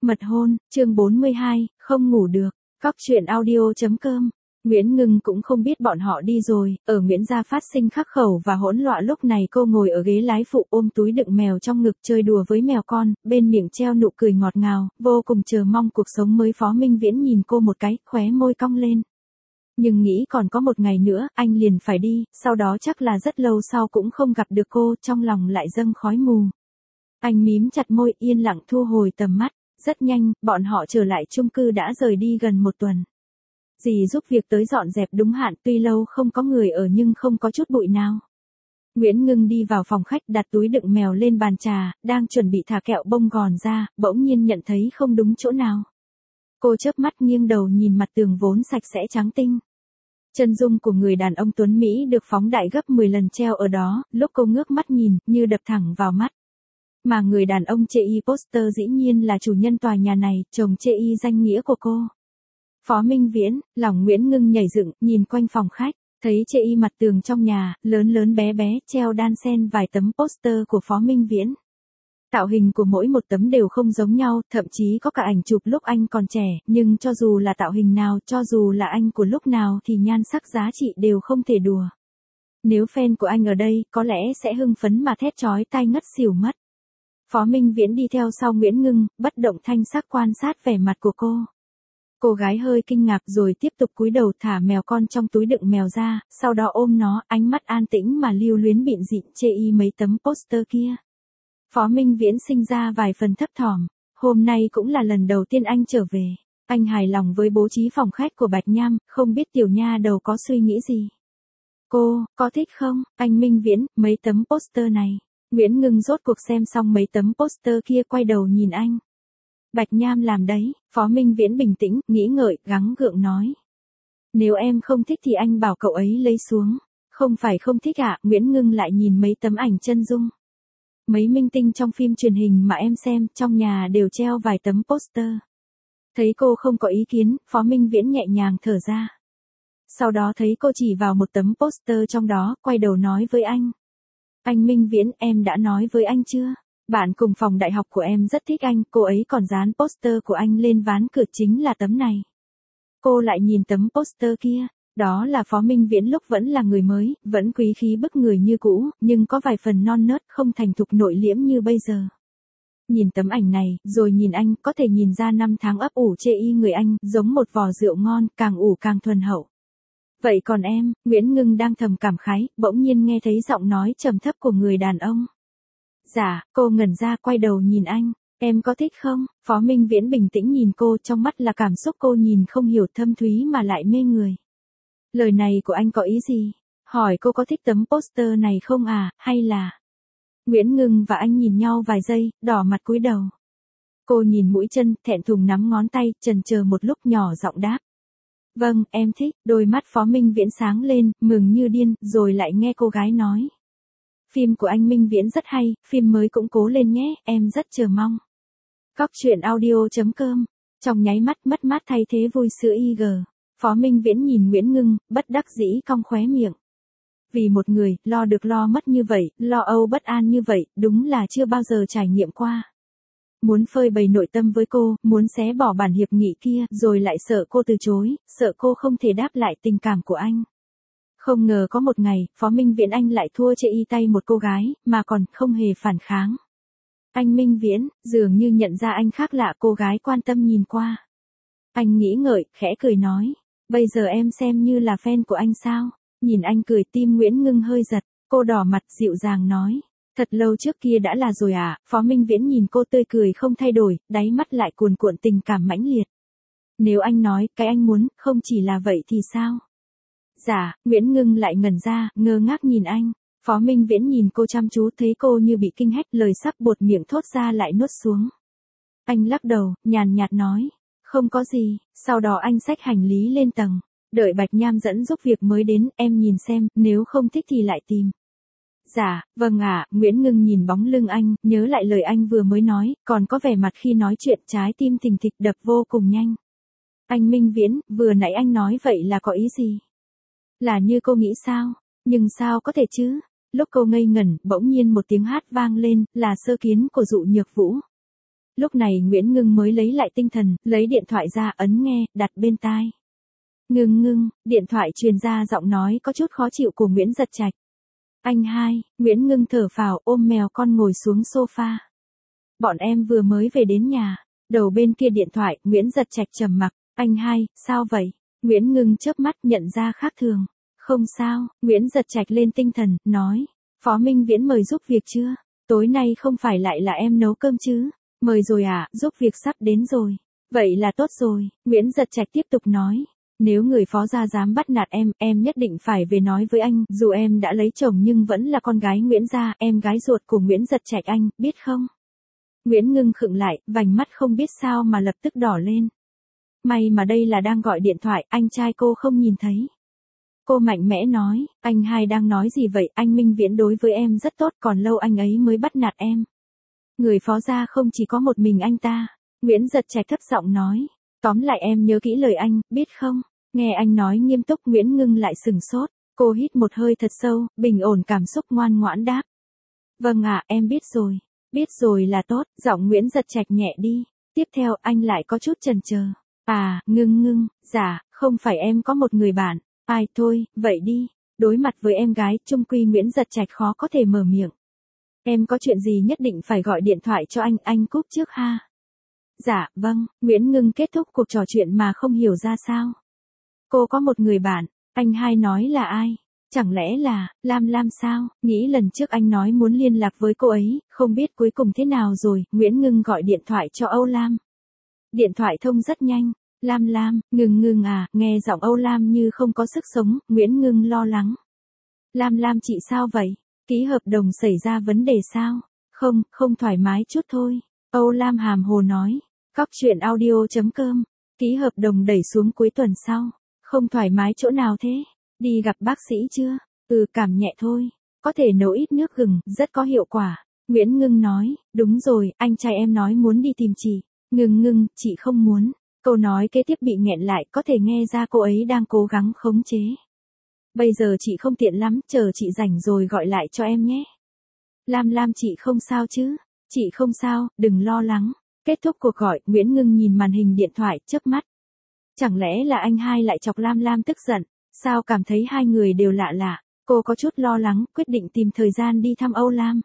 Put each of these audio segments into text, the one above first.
Mật hôn, chương 42, không ngủ được. Cóc truyện audio.com. Nguyễn Ngưng cũng không biết bọn họ đi rồi, ở Nguyễn gia phát sinh khắc khẩu và hỗn loạn. Lúc này cô ngồi ở ghế lái phụ ôm túi đựng mèo trong ngực chơi đùa với mèo con, bên miệng treo nụ cười ngọt ngào, vô cùng chờ mong cuộc sống mới. Phó Minh Viễn nhìn cô một cái, khóe môi cong lên. Nhưng nghĩ còn có một ngày nữa, anh liền phải đi, sau đó chắc là rất lâu sau cũng không gặp được cô, trong lòng lại dâng khói mù. Anh mím chặt môi, yên lặng thu hồi tầm mắt. Rất nhanh, bọn họ trở lại chung cư đã rời đi gần một tuần. Dì giúp việc tới dọn dẹp đúng hạn, tuy lâu không có người ở nhưng không có chút bụi nào. Nguyễn Ngưng đi vào phòng khách đặt túi đựng mèo lên bàn trà, đang chuẩn bị thả kẹo bông gòn ra, bỗng nhiên nhận thấy không đúng chỗ nào. Cô chớp mắt nghiêng đầu nhìn mặt tường vốn sạch sẽ trắng tinh. Chân dung của người đàn ông tuấn Mỹ được phóng đại gấp 10 lần treo ở đó, lúc cô ngước mắt nhìn, như đập thẳng vào mắt. Mà người đàn ông chê y poster dĩ nhiên là chủ nhân tòa nhà này, chồng chê y danh nghĩa của cô. Phó Minh Viễn, lòng Nguyễn Ngưng nhảy dựng, nhìn quanh phòng khách, thấy chê y mặt tường trong nhà, lớn lớn bé bé, treo đan xen vài tấm poster của Phó Minh Viễn. Tạo hình của mỗi một tấm đều không giống nhau, thậm chí có cả ảnh chụp lúc anh còn trẻ, nhưng cho dù là tạo hình nào, cho dù là anh của lúc nào thì nhan sắc giá trị đều không thể đùa. Nếu fan của anh ở đây, có lẽ sẽ hưng phấn mà thét chói tai ngất xỉu mất. Phó Minh Viễn đi theo sau Nguyễn Ngưng, bất động thanh sắc quan sát vẻ mặt của cô. Cô gái hơi kinh ngạc rồi tiếp tục cúi đầu thả mèo con trong túi đựng mèo ra, sau đó ôm nó, ánh mắt an tĩnh mà lưu luyến bịn dịn chê y mấy tấm poster kia. Phó Minh Viễn sinh ra vài phần thấp thỏm, hôm nay cũng là lần đầu tiên anh trở về. Anh hài lòng với bố trí phòng khách của Bạch Nham, không biết tiểu nha đầu có suy nghĩ gì. Cô, có thích không, anh Minh Viễn, mấy tấm poster này. Nguyễn Ngưng rốt cuộc xem xong mấy tấm poster kia quay đầu nhìn anh. Bạch Nham làm đấy, Phó Minh Viễn bình tĩnh, nghĩ ngợi, gắng gượng nói. Nếu em không thích thì anh bảo cậu ấy lấy xuống. Không phải không thích ạ, Nguyễn Ngưng lại nhìn mấy tấm ảnh chân dung. Mấy minh tinh trong phim truyền hình mà em xem, trong nhà đều treo vài tấm poster. Thấy cô không có ý kiến, Phó Minh Viễn nhẹ nhàng thở ra. Sau đó thấy cô chỉ vào một tấm poster trong đó, quay đầu nói với anh. Anh Minh Viễn, em đã nói với anh chưa? Bạn cùng phòng đại học của em rất thích anh, cô ấy còn dán poster của anh lên ván cửa chính là tấm này. Cô lại nhìn tấm poster kia, đó là Phó Minh Viễn lúc vẫn là người mới, vẫn quý khí bức người như cũ, nhưng có vài phần non nớt, không thành thục nội liễm như bây giờ. Nhìn tấm ảnh này, rồi nhìn anh, có thể nhìn ra năm tháng ấp ủ chê y người anh, giống một vò rượu ngon, càng ủ càng thuần hậu. Vậy còn em, Nguyễn Ngưng đang thầm cảm khái, bỗng nhiên nghe thấy giọng nói trầm thấp của người đàn ông. Dạ, cô ngẩn ra quay đầu nhìn anh, em có thích không? Phó Minh Viễn bình tĩnh nhìn cô, trong mắt là cảm xúc cô nhìn không hiểu thâm thúy mà lại mê người. Lời này của anh có ý gì? Hỏi cô có thích tấm poster này không à, hay là... Nguyễn Ngưng và anh nhìn nhau vài giây, đỏ mặt cúi đầu. Cô nhìn mũi chân, thẹn thùng nắm ngón tay, chần chờ một lúc nhỏ giọng đáp. Vâng, em thích, đôi mắt Phó Minh Viễn sáng lên, mừng như điên, rồi lại nghe cô gái nói. Phim của anh Minh Viễn rất hay, phim mới cũng cố lên nhé, em rất chờ mong. Cóc truyện audio.com. Trong nháy mắt mất mát thay thế vui sữa IG. Phó Minh Viễn nhìn Nguyễn Ngưng, bất đắc dĩ cong khóe miệng. Vì một người, lo được lo mất như vậy, lo âu bất an như vậy, đúng là chưa bao giờ trải nghiệm qua. Muốn phơi bày nội tâm với cô, muốn xé bỏ bản hiệp nghị kia, rồi lại sợ cô từ chối, sợ cô không thể đáp lại tình cảm của anh. Không ngờ có một ngày, Phó Minh Viễn anh lại thua chê y tay một cô gái, mà còn không hề phản kháng. Anh Minh Viễn, dường như nhận ra anh khác lạ, cô gái quan tâm nhìn qua. Anh nghĩ ngợi, khẽ cười nói, bây giờ em xem như là fan của anh sao? Nhìn anh cười tim Nguyễn Ngưng hơi giật, cô đỏ mặt dịu dàng nói. Thật lâu trước kia đã là rồi à, Phó Minh Viễn nhìn cô tươi cười không thay đổi, đáy mắt lại cuồn cuộn tình cảm mãnh liệt. Nếu anh nói, cái anh muốn, không chỉ là vậy thì sao? Dạ, Nguyễn Ngưng lại ngẩn ra, ngơ ngác nhìn anh. Phó Minh Viễn nhìn cô chăm chú, thấy cô như bị kinh hách, lời sắp buột miệng thốt ra lại nuốt xuống. Anh lắc đầu, nhàn nhạt nói, không có gì, sau đó anh xách hành lý lên tầng. Đợi Bạch Nham dẫn giúp việc mới đến, em nhìn xem, nếu không thích thì lại tìm. Dạ, vâng ạ, Nguyễn Ngưng nhìn bóng lưng anh, nhớ lại lời anh vừa mới nói, còn có vẻ mặt khi nói chuyện trái tim thình thịch đập vô cùng nhanh. Anh Minh Viễn, vừa nãy anh nói vậy là có ý gì? Là như cô nghĩ sao? Nhưng sao có thể chứ? Lúc cô ngây ngẩn, bỗng nhiên một tiếng hát vang lên, là Sơ Kiến của Dụ Nhược Vũ. Lúc này Nguyễn Ngưng mới lấy lại tinh thần, lấy điện thoại ra ấn nghe, đặt bên tai. Ngưng, điện thoại truyền ra giọng nói có chút khó chịu của Nguyễn Giật Trạch. Anh hai, Nguyễn Ngưng thở phào ôm mèo con ngồi xuống sofa. Bọn em vừa mới về đến nhà. Đầu bên kia điện thoại, Nguyễn Giật Trạch trầm mặc. Anh hai, sao vậy? Nguyễn Ngưng chớp mắt nhận ra khác thường. Không sao, Nguyễn Giật Trạch lên tinh thần, nói. Phó Minh Viễn mời giúp việc chưa? Tối nay không phải lại là em nấu cơm chứ? Mời rồi à, giúp việc sắp đến rồi. Vậy là tốt rồi, Nguyễn Giật Trạch tiếp tục nói. Nếu người phó gia dám bắt nạt em nhất định phải về nói với anh, dù em đã lấy chồng nhưng vẫn là con gái Nguyễn gia, em gái ruột của Nguyễn Giật Trạch anh, biết không? Nguyễn Ngưng khựng lại, vành mắt không biết sao mà lập tức đỏ lên. May mà đây là đang gọi điện thoại, anh trai cô không nhìn thấy. Cô mạnh mẽ nói, anh hai đang nói gì vậy, anh Minh Viễn đối với em rất tốt, còn lâu anh ấy mới bắt nạt em. Người phó gia không chỉ có một mình anh ta. Nguyễn Giật Trạch thấp giọng nói. Tóm lại em nhớ kỹ lời anh, biết không? Nghe anh nói nghiêm túc, Nguyễn Ngưng lại sừng sốt. Cô hít một hơi thật sâu, bình ổn cảm xúc ngoan ngoãn đáp. Vâng ạ, em biết rồi. Biết rồi là tốt, giọng Nguyễn Giật Trạch nhẹ đi. Tiếp theo anh lại có chút chần chờ. À, Ngưng, dạ, không phải em có một người bạn. Ai thôi, vậy đi. Đối mặt với em gái, chung quy Nguyễn Giật Trạch khó có thể mở miệng. Em có chuyện gì nhất định phải gọi điện thoại cho anh cúp trước ha. Dạ, vâng, Nguyễn Ngưng kết thúc cuộc trò chuyện mà không hiểu ra sao. Cô có một người bạn, anh hai nói là ai? Chẳng lẽ là, Lam sao? Nghĩ lần trước anh nói muốn liên lạc với cô ấy, không biết cuối cùng thế nào rồi, Nguyễn Ngưng gọi điện thoại cho Âu Lam. Điện thoại thông rất nhanh, Lam, Ngưng à, nghe giọng Âu Lam như không có sức sống, Nguyễn Ngưng lo lắng. Lam chị sao vậy? Ký hợp đồng xảy ra vấn đề sao? Không thoải mái chút thôi. Âu Lam hàm hồ nói. Cóc truyện audio.com. Ký hợp đồng đẩy xuống cuối tuần sau. Không thoải mái chỗ nào thế? Đi gặp bác sĩ chưa? Cảm nhẹ thôi. Có thể nấu ít nước gừng, rất có hiệu quả. Nguyễn Ngưng nói. Đúng rồi, anh trai em nói muốn đi tìm chị. Ngưng, chị không muốn. Câu nói kế tiếp bị nghẹn lại, có thể nghe ra cô ấy đang cố gắng khống chế. Bây giờ chị không tiện lắm, chờ chị rảnh rồi gọi lại cho em nhé. Lam chị không sao chứ? Chị không sao, đừng lo lắng. Kết thúc cuộc gọi, Nguyễn Ngưng nhìn màn hình điện thoại, chớp mắt. Chẳng lẽ là anh hai lại chọc Lam tức giận? Sao cảm thấy hai người đều lạ lạ? Cô có chút lo lắng, quyết định tìm thời gian đi thăm Âu Lam.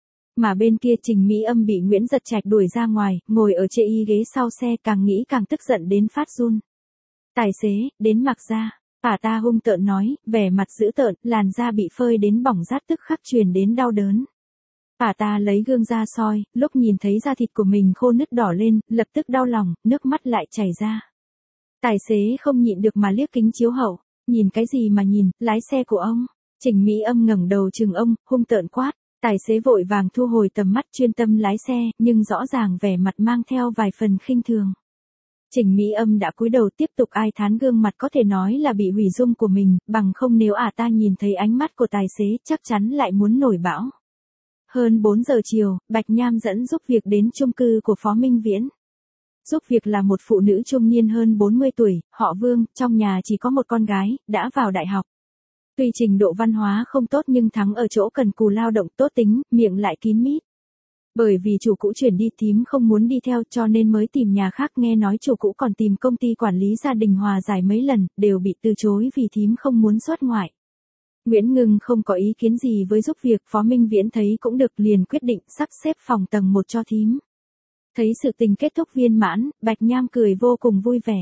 Mà bên kia Trình Mỹ Âm bị Nguyễn Giật Trạch đuổi ra ngoài, ngồi ở chê y ghế sau xe, càng nghĩ càng tức giận đến phát run. Tài xế, đến mặc ra. Ả ta hung tợn nói, vẻ mặt dữ tợn, làn da bị phơi đến bỏng rát tức khắc truyền đến đau đớn. Ả ta lấy gương ra soi, lúc nhìn thấy da thịt của mình khô nứt đỏ lên, lập tức đau lòng, nước mắt lại chảy ra. Tài xế không nhịn được mà liếc kính chiếu hậu, nhìn cái gì mà nhìn, lái xe của ông. Trình Mỹ Âm ngẩng đầu chừng ông, hung tợn quát. Tài xế vội vàng thu hồi tầm mắt chuyên tâm lái xe, nhưng rõ ràng vẻ mặt mang theo vài phần khinh thường. Trình Mỹ Âm đã cúi đầu tiếp tục ai thán gương mặt có thể nói là bị hủy dung của mình, bằng không nếu Ả ta nhìn thấy ánh mắt của tài xế chắc chắn lại muốn nổi bão. Hơn 4 giờ chiều, Bạch Nham dẫn giúp việc đến chung cư của Phó Minh Viễn. Giúp việc là một phụ nữ trung niên hơn 40 tuổi, họ Vương, trong nhà chỉ có một con gái, đã vào đại học. Tuy trình độ văn hóa không tốt nhưng thắng ở chỗ cần cù lao động tốt tính, miệng lại kín mít. Bởi vì chủ cũ chuyển đi thím không muốn đi theo cho nên mới tìm nhà khác, nghe nói chủ cũ còn tìm công ty quản lý gia đình hòa giải mấy lần, đều bị từ chối vì thím không muốn xuất ngoại. Nguyễn Ngưng không có ý kiến gì với giúp việc, Phó Minh Viễn thấy cũng được liền quyết định sắp xếp phòng tầng 1 cho thím. Thấy sự tình kết thúc viên mãn, Bạch Nham cười vô cùng vui vẻ.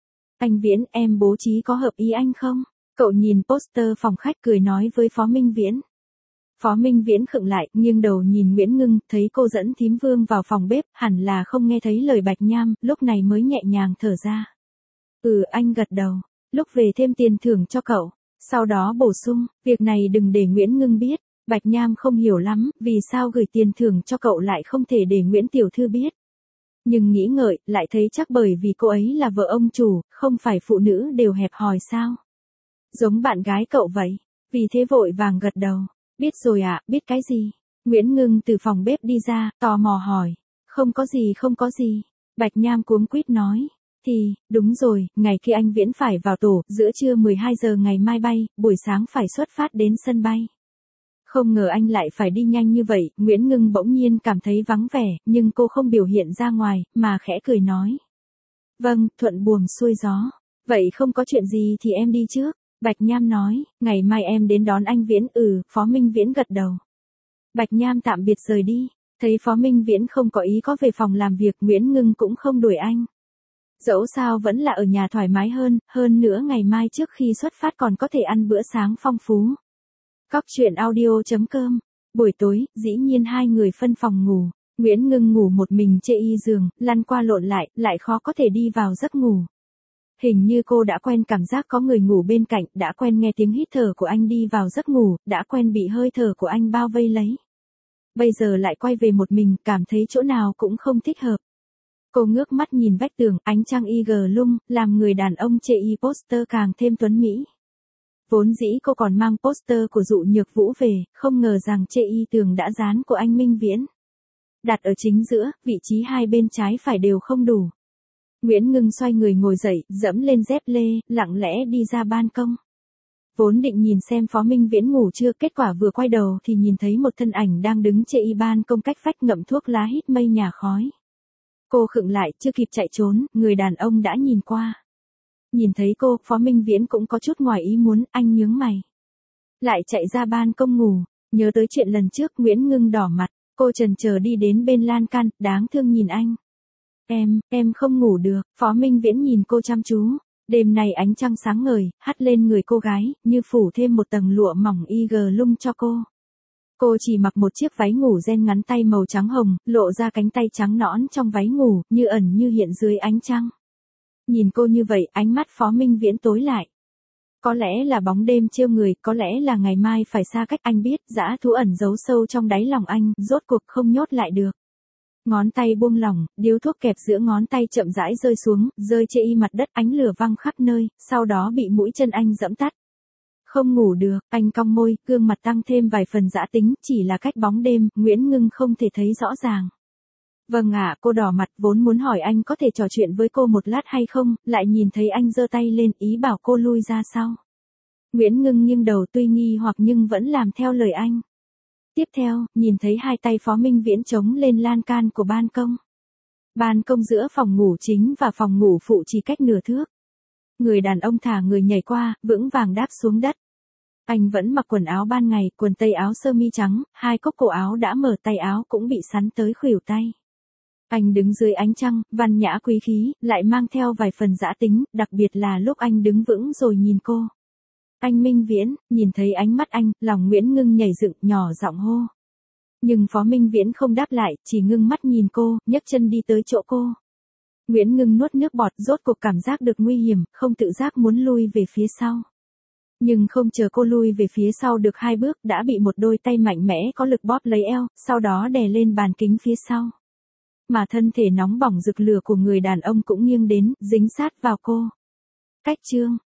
Anh Viễn, em bố trí có hợp ý anh không? Cậu nhìn poster phòng khách cười nói với Phó Minh Viễn. Phó Minh Viễn khựng lại, nghiêng đầu nhìn Nguyễn Ngưng, thấy cô dẫn thím Vương vào phòng bếp, hẳn là không nghe thấy lời Bạch Nham, lúc này mới nhẹ nhàng thở ra. Anh gật đầu, lúc về thêm tiền thưởng cho cậu, sau đó bổ sung, việc này đừng để Nguyễn Ngưng biết. Bạch Nham không hiểu lắm, vì sao gửi tiền thưởng cho cậu lại không thể để Nguyễn Tiểu Thư biết. Nhưng nghĩ ngợi, lại thấy chắc bởi vì cô ấy là vợ ông chủ, không phải phụ nữ đều hẹp hòi sao. Giống bạn gái cậu vậy, vì thế vội vàng gật đầu. Biết rồi ạ, biết cái gì? Nguyễn Ngưng từ phòng bếp đi ra, tò mò hỏi. Không có gì. Bạch Nham cuống quýt nói. Thì, đúng rồi, ngày kia anh Viễn phải vào tổ, giữa trưa 12 giờ ngày mai bay, buổi sáng phải xuất phát đến sân bay. Không ngờ anh lại phải đi nhanh như vậy, Nguyễn Ngưng bỗng nhiên cảm thấy vắng vẻ, nhưng cô không biểu hiện ra ngoài, mà khẽ cười nói. Vâng, thuận buồm xuôi gió. Vậy không có chuyện gì thì em đi trước. Bạch Nham nói, ngày mai em đến đón anh Viễn. Phó Minh Viễn gật đầu. Bạch Nham tạm biệt rời đi. Thấy Phó Minh Viễn không có ý có về phòng làm việc, Nguyễn Ngưng cũng không đuổi anh. Dẫu sao vẫn là ở nhà thoải mái hơn nữa ngày mai trước khi xuất phát còn có thể ăn bữa sáng phong phú. Cóc truyện audio.com. Buổi tối, dĩ nhiên hai người phân phòng ngủ. Nguyễn Ngưng ngủ một mình trên giường, lăn qua lộn lại khó có thể đi vào giấc ngủ. Hình như cô đã quen cảm giác có người ngủ bên cạnh, đã quen nghe tiếng hít thở của anh đi vào giấc ngủ, đã quen bị hơi thở của anh bao vây lấy. Bây giờ lại quay về một mình, cảm thấy chỗ nào cũng không thích hợp. Cô ngước mắt nhìn vách tường, ánh trăng IG lung, làm người đàn ông chê poster càng thêm tuấn mỹ. Vốn dĩ cô còn mang poster của Dụ Nhược Vũ về, không ngờ rằng chê tường đã dán của anh Minh Viễn. Đặt ở chính giữa, vị trí hai bên trái phải đều không đủ. Nguyễn Ngưng xoay người ngồi dậy, dẫm lên dép lê, lặng lẽ đi ra ban công. Vốn định nhìn xem Phó Minh Viễn ngủ chưa, kết quả vừa quay đầu thì nhìn thấy một thân ảnh đang đứng chê ban công cách vách ngậm thuốc lá hít mây nhà khói. Cô khựng lại, chưa kịp chạy trốn, người đàn ông đã nhìn qua. Nhìn thấy cô, Phó Minh Viễn cũng có chút ngoài ý muốn, anh nhướng mày. Lại chạy ra ban công ngủ, nhớ tới chuyện lần trước, Nguyễn Ngưng đỏ mặt, cô chần chờ đi đến bên lan can, đáng thương nhìn anh. Em không ngủ được, Phó Minh Viễn nhìn cô chăm chú. Đêm nay ánh trăng sáng ngời, hắt lên người cô gái, như phủ thêm một tầng lụa mỏng IG lung cho cô. Cô chỉ mặc một chiếc váy ngủ ren ngắn tay màu trắng hồng, lộ ra cánh tay trắng nõn trong váy ngủ, như ẩn như hiện dưới ánh trăng. Nhìn cô như vậy, ánh mắt Phó Minh Viễn tối lại. Có lẽ là bóng đêm trêu người, có lẽ là ngày mai phải xa cách, anh biết, dã thú ẩn giấu sâu trong đáy lòng anh, rốt cuộc không nhốt lại được. Ngón tay buông lỏng, điếu thuốc kẹp giữa ngón tay chậm rãi rơi xuống, rơi chê mặt đất, ánh lửa văng khắp nơi, sau đó bị mũi chân anh giẫm tắt. Không ngủ được, anh cong môi, gương mặt tăng thêm vài phần dã tính, chỉ là cách bóng đêm, Nguyễn Ngưng không thể thấy rõ ràng. Vâng ạ, cô đỏ mặt, vốn muốn hỏi anh có thể trò chuyện với cô một lát hay không, lại nhìn thấy anh giơ tay lên, ý bảo cô lui ra sau. Nguyễn Ngưng nghiêng đầu tuy nghi hoặc nhưng vẫn làm theo lời anh. Tiếp theo, nhìn thấy hai tay Phó Minh Viễn chống lên lan can của ban công. Ban công giữa phòng ngủ chính và phòng ngủ phụ chỉ cách nửa thước. Người đàn ông thả người nhảy qua, vững vàng đáp xuống đất. Anh vẫn mặc quần áo ban ngày, quần tây áo sơ mi trắng, hai cúc cổ áo đã mở, tay áo cũng bị sắn tới khuỷu tay. Anh đứng dưới ánh trăng, văn nhã quý khí, lại mang theo vài phần dã tính, đặc biệt là lúc anh đứng vững rồi nhìn cô. Anh Minh Viễn, nhìn thấy ánh mắt anh, lòng Nguyễn Ngưng nhảy dựng, nhỏ giọng hô. Nhưng Phó Minh Viễn không đáp lại, chỉ ngưng mắt nhìn cô, nhấc chân đi tới chỗ cô. Nguyễn Ngưng nuốt nước bọt, rốt cuộc cảm giác được nguy hiểm, không tự giác muốn lui về phía sau. Nhưng không chờ cô lui về phía sau được 2 bước, đã bị một đôi tay mạnh mẽ có lực bóp lấy eo, sau đó đè lên bàn kính phía sau. Mà thân thể nóng bỏng rực lửa của người đàn ông cũng nghiêng đến, dính sát vào cô. Cách chương